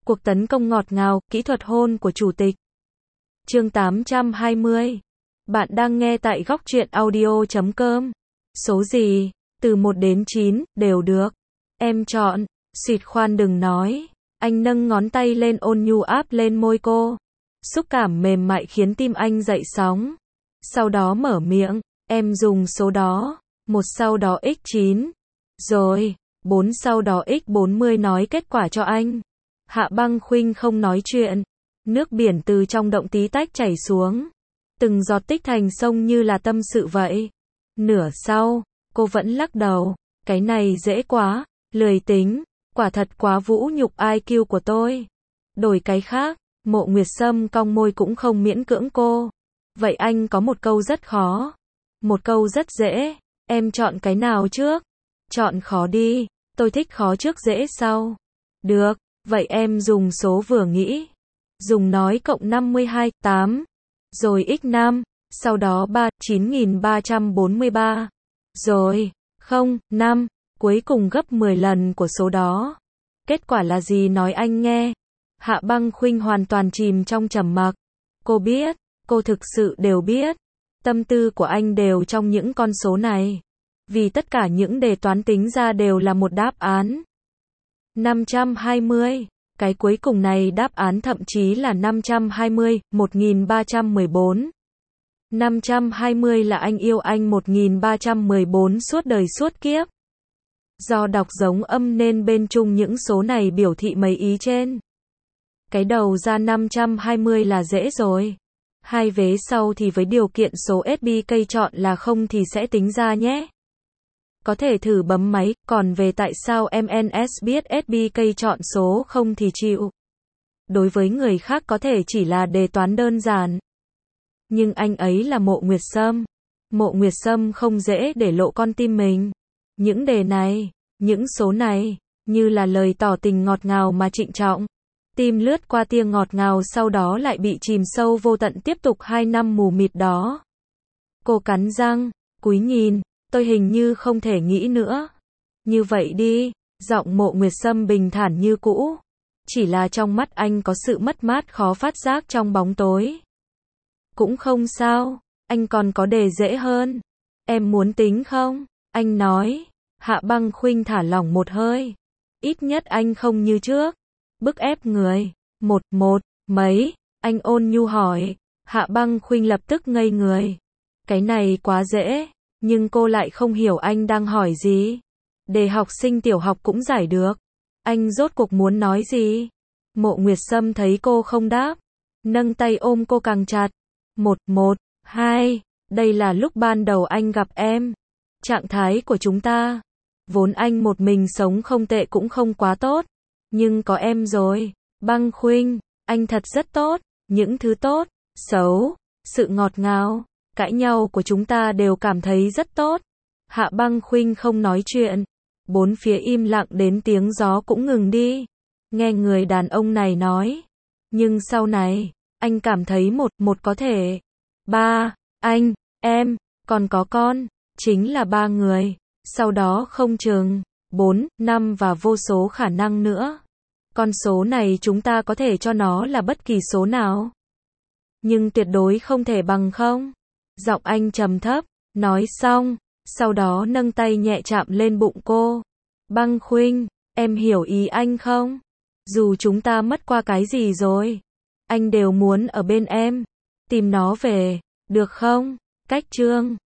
Cuộc tấn công ngọt ngào, kỹ thuật hôn của chủ tịch. Chương 820. Bạn đang nghe tại góc truyện audio.com. Số gì? Từ 1 đến 9, đều được. Em chọn. Xịt khoan đừng nói. Anh nâng ngón tay lên ôn nhu áp lên môi cô. Xúc cảm mềm mại khiến tim anh dậy sóng. Sau đó mở miệng. Em dùng số đó. 1 sau đó x9. Rồi. 4 sau đó x40 nói kết quả cho anh. Hạ Băng Khuynh không nói chuyện. Nước biển từ trong động tí tách chảy xuống. Từng giọt tích thành sông như là tâm sự vậy. Nửa sau, cô vẫn lắc đầu. Cái này dễ quá, lười tính. Quả thật quá vũ nhục IQ của tôi. Đổi cái khác, Mộ Nguyệt Sâm cong môi cũng không miễn cưỡng cô. Vậy anh có một câu rất khó. Một câu rất dễ. Em chọn cái nào trước? Chọn khó đi. Tôi thích khó trước dễ sau. Được. Vậy em dùng số vừa nghĩ. Dùng nói cộng 52, 8. Rồi x5. Sau đó 3, 9343. Rồi. 0, 5. Cuối cùng gấp 10 lần của số đó. Kết quả là gì nói anh nghe. Hạ Băng Khuynh hoàn toàn chìm trong trầm mặc. Cô biết. Cô thực sự đều biết. Tâm tư của anh đều trong những con số này. Vì tất cả những đề toán tính ra đều là một đáp án. 520. Cái cuối cùng này đáp án thậm chí là 520, 1314. 520 là anh yêu anh 1314 suốt đời suốt kiếp. Do đọc giống âm nên bên chung những số này biểu thị mấy ý trên. Cái đầu ra 520 là dễ rồi. Hai vế sau thì với điều kiện số SBK chọn là không thì sẽ tính ra nhé. Có thể thử bấm máy, còn về tại sao MNS biết SBK chọn số không thì chịu. Đối với người khác có thể chỉ là đề toán đơn giản. Nhưng anh ấy là Mộ Nguyệt Sâm. Mộ Nguyệt Sâm không dễ để lộ con tim mình. Những đề này, những số này, như là lời tỏ tình ngọt ngào mà trịnh trọng. Tim lướt qua tia ngọt ngào sau đó lại bị chìm sâu vô tận tiếp tục 2 năm mù mịt đó. Cô cắn răng, cúi nhìn. Tôi hình như không thể nghĩ nữa. Như vậy đi, giọng Mộ Nguyệt Sâm bình thản như cũ. Chỉ là trong mắt anh có sự mất mát khó phát giác trong bóng tối. Cũng không sao, anh còn có đề dễ hơn. Em muốn tính không? Anh nói. Hạ Băng Khuynh thả lỏng một hơi. Ít nhất anh không như trước. Bức ép người. Một, mấy? Anh ôn nhu hỏi. Hạ Băng Khuynh lập tức ngây người. Cái này quá dễ. Nhưng cô lại không hiểu anh đang hỏi gì. Đề học sinh tiểu học cũng giải được. Anh rốt cuộc muốn nói gì? Mộ Nguyệt Sâm thấy cô không đáp. Nâng tay ôm cô càng chặt. 2. Đây là lúc ban đầu anh gặp em. Trạng thái của chúng ta. Vốn anh một mình sống không tệ cũng không quá tốt. Nhưng có em rồi. Băng Khuynh, anh thật rất tốt. Những thứ tốt, xấu, sự ngọt ngào. Cãi nhau của chúng ta đều cảm thấy rất tốt. Hạ Băng Khuynh không nói chuyện. Bốn phía im lặng đến tiếng gió cũng ngừng đi. Nghe người đàn ông này nói. Nhưng sau này, anh cảm thấy một có thể. 3, anh, em, còn có con. Chính là 3 người. Sau đó không chừng. 4, 5 và vô số khả năng nữa. Con số này chúng ta có thể cho nó là bất kỳ số nào. Nhưng tuyệt đối không thể bằng không. Giọng anh trầm thấp, nói xong, sau đó nâng tay nhẹ chạm lên bụng cô. Băng Khuynh, em hiểu ý anh không? Dù chúng ta mất qua cái gì rồi, anh đều muốn ở bên em, tìm nó về, được không? Cách chương